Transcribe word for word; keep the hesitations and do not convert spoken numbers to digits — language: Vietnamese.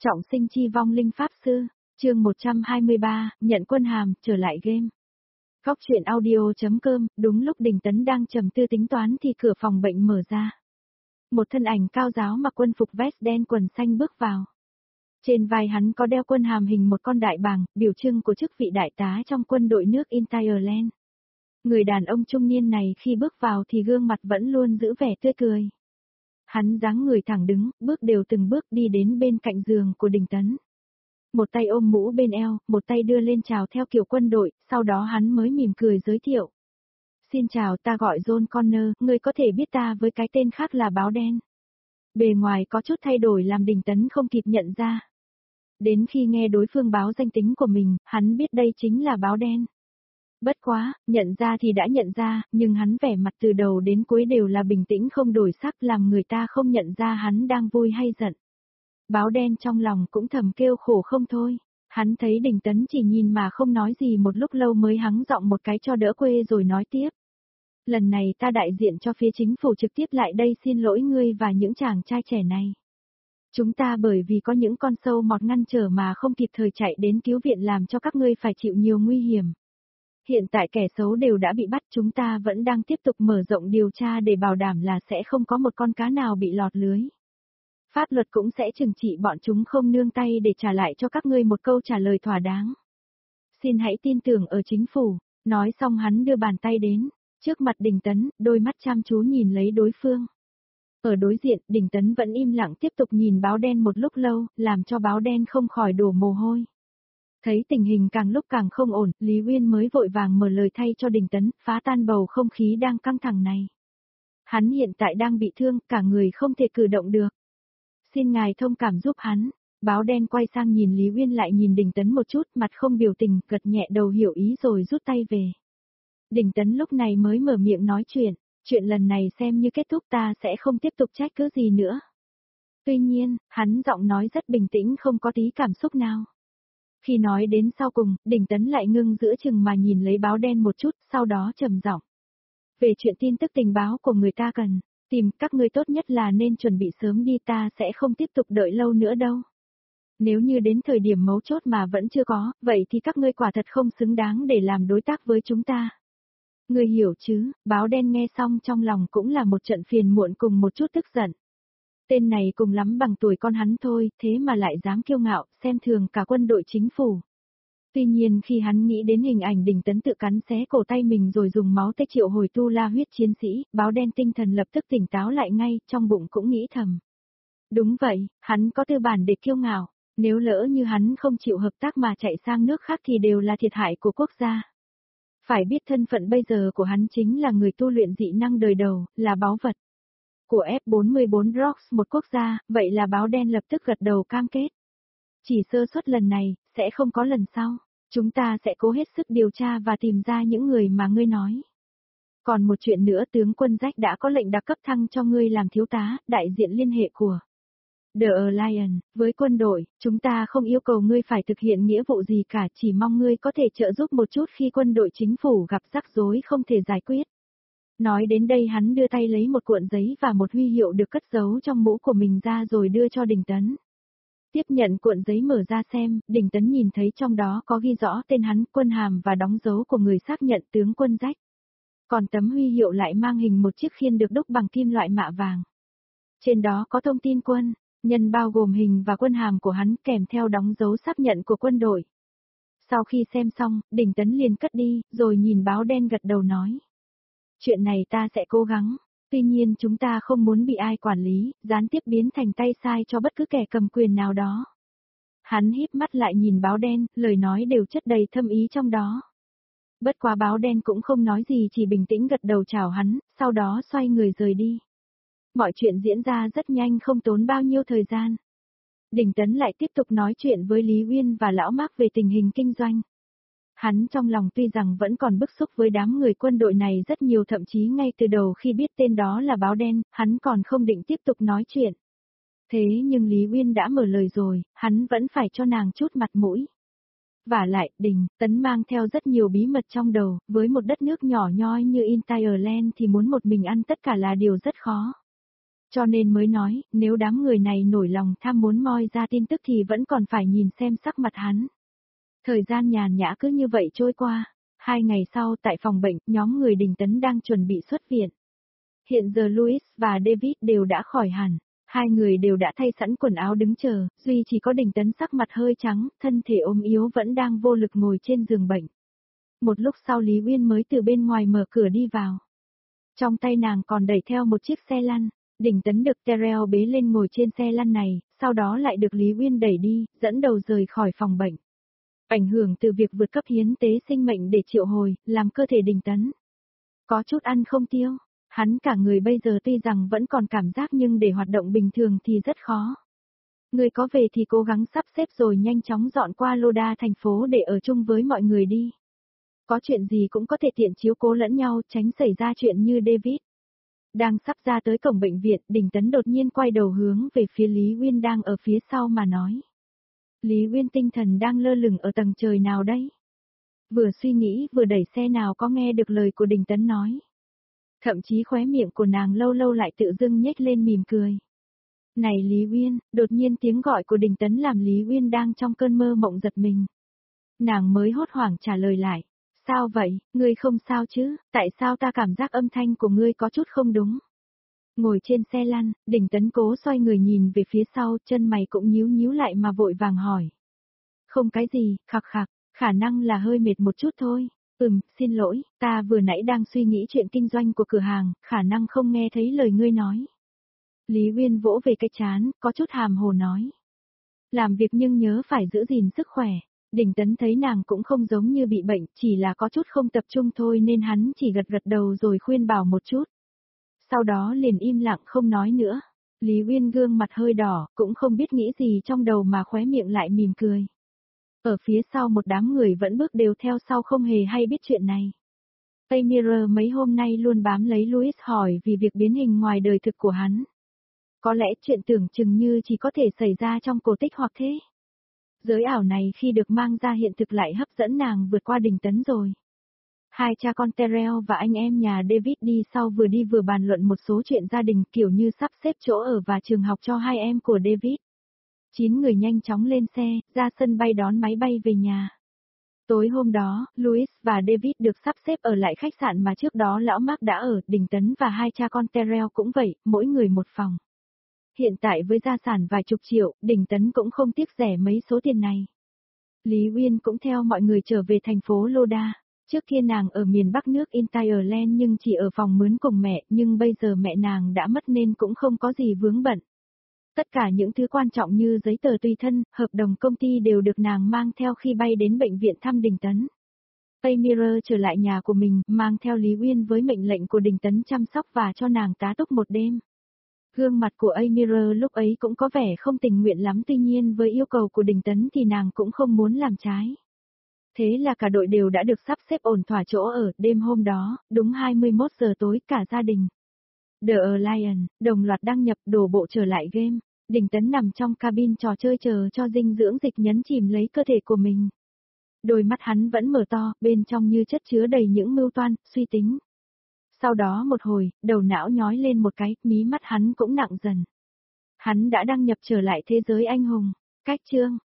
Trọng sinh chi vong linh pháp sư, chương một trăm hai mươi ba, nhận quân hàm, trở lại game. Góc truyện audio.com, đúng lúc Đình Tấn đang trầm tư tính toán thì cửa phòng bệnh mở ra. Một thân ảnh cao giáo mặc quân phục vest đen quần xanh bước vào. Trên vai hắn có đeo quân hàm hình một con đại bàng, biểu trưng của chức vị đại tá trong quân đội nước Ireland. Người đàn ông trung niên này khi bước vào thì gương mặt vẫn luôn giữ vẻ tươi cười. Hắn dáng người thẳng đứng, bước đều từng bước đi đến bên cạnh giường của Đình Tấn. Một tay ôm mũ bên eo, một tay đưa lên chào theo kiểu quân đội, sau đó hắn mới mỉm cười giới thiệu. Xin chào, ta gọi John Connor, ngươi có thể biết ta với cái tên khác là Báo Đen. Bề ngoài có chút thay đổi làm Đình Tấn không kịp nhận ra. Đến khi nghe đối phương báo danh tính của mình, hắn biết đây chính là Báo Đen. Bất quá, nhận ra thì đã nhận ra, nhưng hắn vẻ mặt từ đầu đến cuối đều là bình tĩnh không đổi sắc làm người ta không nhận ra hắn đang vui hay giận. Báo Đen trong lòng cũng thầm kêu khổ không thôi. Hắn thấy Đình Tấn chỉ nhìn mà không nói gì một lúc lâu mới hắng giọng một cái cho đỡ quê rồi nói tiếp. Lần này ta đại diện cho phía chính phủ trực tiếp lại đây xin lỗi ngươi và những chàng trai trẻ này. Chúng ta bởi vì có những con sâu mọt ngăn trở mà không kịp thời chạy đến cứu viện làm cho các ngươi phải chịu nhiều nguy hiểm. Hiện tại kẻ xấu đều đã bị bắt, chúng ta vẫn đang tiếp tục mở rộng điều tra để bảo đảm là sẽ không có một con cá nào bị lọt lưới. Pháp luật cũng sẽ trừng trị bọn chúng không nương tay để trả lại cho các ngươi một câu trả lời thỏa đáng. Xin hãy tin tưởng ở chính phủ, nói xong hắn đưa bàn tay đến, trước mặt Đình Tấn, đôi mắt chăm chú nhìn lấy đối phương. Ở đối diện, Đình Tấn vẫn im lặng tiếp tục nhìn Báo Đen một lúc lâu, làm cho Báo Đen không khỏi đổ mồ hôi. Thấy tình hình càng lúc càng không ổn, Lý Uyên mới vội vàng mở lời thay cho Đình Tấn, phá tan bầu không khí đang căng thẳng này. Hắn hiện tại đang bị thương, cả người không thể cử động được. Xin ngài thông cảm giúp hắn. Báo Đen quay sang nhìn Lý Uyên lại nhìn Đình Tấn một chút, mặt không biểu tình, gật nhẹ đầu hiểu ý rồi rút tay về. Đình Tấn lúc này mới mở miệng nói chuyện, chuyện lần này xem như kết thúc, ta sẽ không tiếp tục trách cứ gì nữa. Tuy nhiên, hắn giọng nói rất bình tĩnh không có tí cảm xúc nào. Khi nói đến sau cùng, Đình Tấn lại ngưng giữa chừng mà nhìn lấy Báo Đen một chút, sau đó trầm giọng. Về chuyện tin tức tình báo của người ta cần tìm, các ngươi tốt nhất là nên chuẩn bị sớm đi, ta sẽ không tiếp tục đợi lâu nữa đâu. Nếu như đến thời điểm mấu chốt mà vẫn chưa có, vậy thì các ngươi quả thật không xứng đáng để làm đối tác với chúng ta. Ngươi hiểu chứ? Báo Đen nghe xong trong lòng cũng là một trận phiền muộn cùng một chút tức giận. Tên này cùng lắm bằng tuổi con hắn thôi, thế mà lại dám kiêu ngạo, xem thường cả quân đội chính phủ. Tuy nhiên khi hắn nghĩ đến hình ảnh Đình Tấn tự cắn xé cổ tay mình rồi dùng máu tê triệu hồi tu la huyết chiến sĩ, Báo Đen tinh thần lập tức tỉnh táo lại ngay, trong bụng cũng nghĩ thầm. Đúng vậy, hắn có tư bản để kiêu ngạo, nếu lỡ như hắn không chịu hợp tác mà chạy sang nước khác thì đều là thiệt hại của quốc gia. Phải biết thân phận bây giờ của hắn chính là người tu luyện dị năng đời đầu, là báu vật của F bốn mươi bốn Rocks một quốc gia, vậy là Báo Đen lập tức gật đầu cam kết. Chỉ sơ suất lần này, sẽ không có lần sau, chúng ta sẽ cố hết sức điều tra và tìm ra những người mà ngươi nói. Còn một chuyện nữa, tướng quân Jack đã có lệnh đặc cấp thăng cho ngươi làm thiếu tá, đại diện liên hệ của The Alliance, với quân đội, chúng ta không yêu cầu ngươi phải thực hiện nghĩa vụ gì cả, chỉ mong ngươi có thể trợ giúp một chút khi quân đội chính phủ gặp rắc rối không thể giải quyết. Nói đến đây hắn đưa tay lấy một cuộn giấy và một huy hiệu được cất giấu trong mũ của mình ra rồi đưa cho Đình Tấn. Tiếp nhận cuộn giấy mở ra xem, Đình Tấn nhìn thấy trong đó có ghi rõ tên hắn, quân hàm và đóng dấu của người xác nhận tướng quân Jack. Còn tấm huy hiệu lại mang hình một chiếc khiên được đúc bằng kim loại mạ vàng. Trên đó có thông tin quân, nhân bao gồm hình và quân hàm của hắn kèm theo đóng dấu xác nhận của quân đội. Sau khi xem xong, Đình Tấn liền cất đi, rồi nhìn Báo Đen gật đầu nói. Chuyện này ta sẽ cố gắng, tuy nhiên chúng ta không muốn bị ai quản lý, gián tiếp biến thành tay sai cho bất cứ kẻ cầm quyền nào đó. Hắn híp mắt lại nhìn Báo Đen, lời nói đều chất đầy thâm ý trong đó. Bất quá Báo Đen cũng không nói gì, chỉ bình tĩnh gật đầu chào hắn, sau đó xoay người rời đi. Mọi chuyện diễn ra rất nhanh, không tốn bao nhiêu thời gian. Đình Tấn lại tiếp tục nói chuyện với Lý Uyên và Lão Mark về tình hình kinh doanh. Hắn trong lòng tuy rằng vẫn còn bức xúc với đám người quân đội này rất nhiều, thậm chí ngay từ đầu khi biết tên đó là Báo Đen, hắn còn không định tiếp tục nói chuyện. Thế nhưng Lý Uyên đã mở lời rồi, hắn vẫn phải cho nàng chút mặt mũi. Vả lại, Đình Tấn mang theo rất nhiều bí mật trong đầu, với một đất nước nhỏ nhoi như Ireland thì muốn một mình ăn tất cả là điều rất khó. Cho nên mới nói, nếu đám người này nổi lòng tham muốn moi ra tin tức thì vẫn còn phải nhìn xem sắc mặt hắn. Thời gian nhàn nhã cứ như vậy trôi qua. Hai ngày sau tại phòng bệnh, nhóm người Đình Tấn đang chuẩn bị xuất viện. Hiện giờ Louis và David đều đã khỏi hẳn. Hai người đều đã thay sẵn quần áo đứng chờ, duy chỉ có Đình Tấn sắc mặt hơi trắng, thân thể ốm yếu vẫn đang vô lực ngồi trên giường bệnh. Một lúc sau Lý Uyên mới từ bên ngoài mở cửa đi vào. Trong tay nàng còn đẩy theo một chiếc xe lăn. Đình Tấn được Terrell bế lên ngồi trên xe lăn này, sau đó lại được Lý Uyên đẩy đi, dẫn đầu rời khỏi phòng bệnh. Ảnh hưởng từ việc vượt cấp hiến tế sinh mệnh để triệu hồi, làm cơ thể Đình Tấn có chút ăn không tiêu. Hắn cả người bây giờ tuy rằng vẫn còn cảm giác nhưng để hoạt động bình thường thì rất khó. Người có về thì cố gắng sắp xếp rồi nhanh chóng dọn qua Loda thành phố để ở chung với mọi người đi. Có chuyện gì cũng có thể tiện chiếu cố lẫn nhau, tránh xảy ra chuyện như David. Đang sắp ra tới cổng bệnh viện, Đình Tấn đột nhiên quay đầu hướng về phía Lý Uyên đang ở phía sau mà nói. Lý Uyên tinh thần đang lơ lửng ở tầng trời nào đây? Vừa suy nghĩ vừa đẩy xe nào có nghe được lời của Đình Tấn nói. Thậm chí khóe miệng của nàng lâu lâu lại tự dưng nhếch lên mỉm cười. Này Lý Uyên, đột nhiên tiếng gọi của Đình Tấn làm Lý Uyên đang trong cơn mơ mộng giật mình. Nàng mới hốt hoảng trả lời lại. Sao vậy, ngươi không sao chứ, tại sao ta cảm giác âm thanh của ngươi có chút không đúng? Ngồi trên xe lăn, Đình Tấn cố xoay người nhìn về phía sau, chân mày cũng nhíu nhíu lại mà vội vàng hỏi. Không cái gì, khặc khặc, khả năng là hơi mệt một chút thôi. Ừm, xin lỗi, ta vừa nãy đang suy nghĩ chuyện kinh doanh của cửa hàng, khả năng không nghe thấy lời ngươi nói. Lý Uyên vỗ về cái chán, có chút hàm hồ nói. Làm việc nhưng nhớ phải giữ gìn sức khỏe. Đình Tấn thấy nàng cũng không giống như bị bệnh, chỉ là có chút không tập trung thôi nên hắn chỉ gật gật đầu rồi khuyên bảo một chút. Sau đó liền im lặng không nói nữa. Lý Uyên gương mặt hơi đỏ, cũng không biết nghĩ gì trong đầu mà khóe miệng lại mỉm cười. Ở phía sau một đám người vẫn bước đều theo sau không hề hay biết chuyện này. Amir mấy hôm nay luôn bám lấy Louis hỏi vì việc biến hình ngoài đời thực của hắn. Có lẽ chuyện tưởng chừng như chỉ có thể xảy ra trong cổ tích hoặc thế. Giới ảo này khi được mang ra hiện thực lại hấp dẫn nàng vượt qua Đình Tấn rồi. Hai cha con Terrell và anh em nhà David đi sau vừa đi vừa bàn luận một số chuyện gia đình kiểu như sắp xếp chỗ ở và trường học cho hai em của David. Chín người nhanh chóng lên xe, ra sân bay đón máy bay về nhà. Tối hôm đó, Louis và David được sắp xếp ở lại khách sạn mà trước đó lão Mark đã ở, Đình Tấn và hai cha con Terrell cũng vậy, mỗi người một phòng. Hiện tại với gia sản vài chục triệu, Đình Tấn cũng không tiếc rẻ mấy số tiền này. Lý Uyên cũng theo mọi người trở về thành phố Loda. Trước kia nàng ở miền Bắc nước Ireland nhưng chỉ ở phòng mướn cùng mẹ, nhưng bây giờ mẹ nàng đã mất nên cũng không có gì vướng bận. Tất cả những thứ quan trọng như giấy tờ tùy thân, hợp đồng công ty đều được nàng mang theo khi bay đến bệnh viện thăm Đình Tấn. Amir trở lại nhà của mình, mang theo Lý Uyên với mệnh lệnh của Đình Tấn chăm sóc và cho nàng tá túc một đêm. Gương mặt của Amir lúc ấy cũng có vẻ không tình nguyện lắm, tuy nhiên với yêu cầu của Đình Tấn thì nàng cũng không muốn làm trái. Thế là cả đội đều đã được sắp xếp ổn thỏa chỗ ở. Đêm hôm đó, đúng hai mươi mốt giờ tối, cả gia đình The Alliance đồng loạt đăng nhập đổ bộ trở lại game. Đình Tấn nằm trong cabin trò chơi chờ cho dinh dưỡng dịch nhấn chìm lấy cơ thể của mình. Đôi mắt hắn vẫn mở to, bên trong như chất chứa đầy những mưu toan, suy tính. Sau đó một hồi, đầu não nhói lên một cái, mí mắt hắn cũng nặng dần. Hắn đã đăng nhập trở lại thế giới anh hùng. Cách chương